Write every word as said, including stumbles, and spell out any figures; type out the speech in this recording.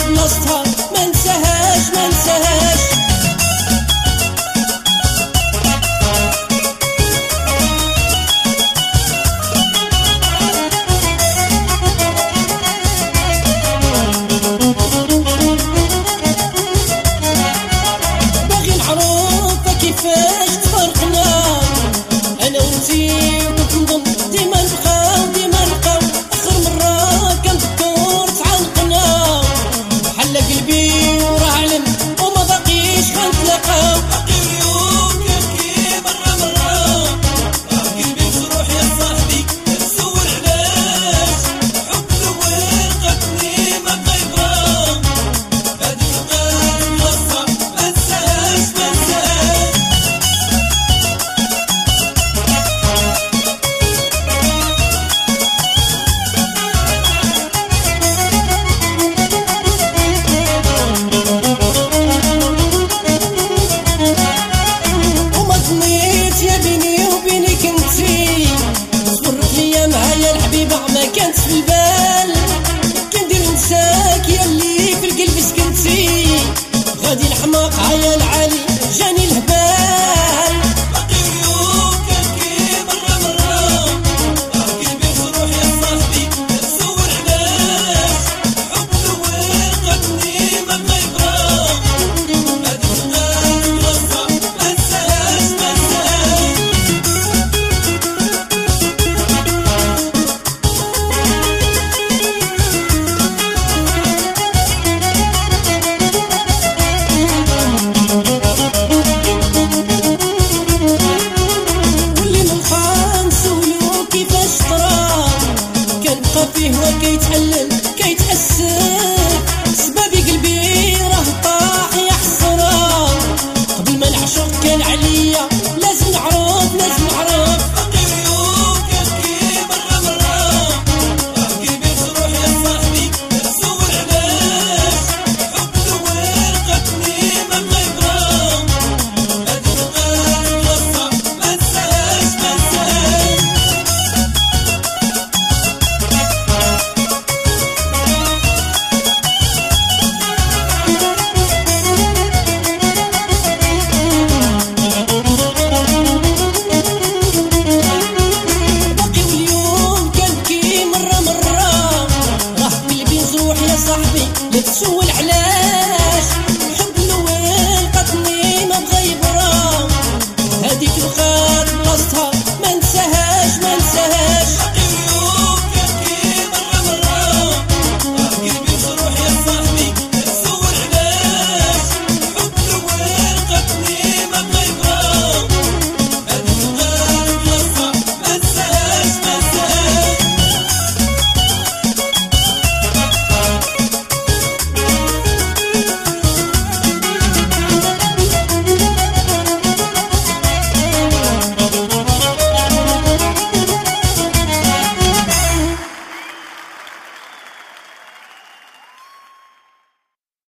بلاصتها ما نساهاش ما نساهاش. باغي نعرف كيفاش تفرقنا انا وانتي، وكنت نظن ديما نبقاو ديما نبقاو. اخر مرة كنذكر تعانقنا بحال قلبي وراه علم وما باقيش غنتلاقاو. باقي اليوم كنبكي مرة مرة، راه قلبي مجروح يا صاحبي كنسول علاش. الحب الاول قتلني ما بغا يبرا، هاديك القلب بلاصتها ما نساهاش ما نساهاش. وما ظنيت يا بيني وبينك انتي، صبرت ليا معايا الحبيبة ما كانت في البال. كندير نساك يا اللي في القلب سكنتي، غادي الحماق عيا العالي جاني الهبال. باقي اليوم كنبكي مرة مرة، راه قلبي مجروح يا صاحبي كنسول علاش. الحب الاول قتلني ما بغا يبرا، هاديك القلب بلاصتها ما نساهاش ما نساهاش. واللي من خان نسولو كيفاش طرا، كنبقى فيه وكيتحلل كيتحسن. سبابي قلبي راه طاح يا حسرة، قبل ما نعشق كان عليا لازم نعرف لازم نعرف. باقي اليوم كنبكي مرة مرة، راه قلبي مجروح يا صاحبي كنسول علاش. الحب الاول قتلني ما بغا يبرا، هاديك القلب بلاصتها ما نساهاش ما نساهاش. باقي واليوم كنبكي مرة مرة، راه قلبي مجروح يا صاحبي لا تسول علاش.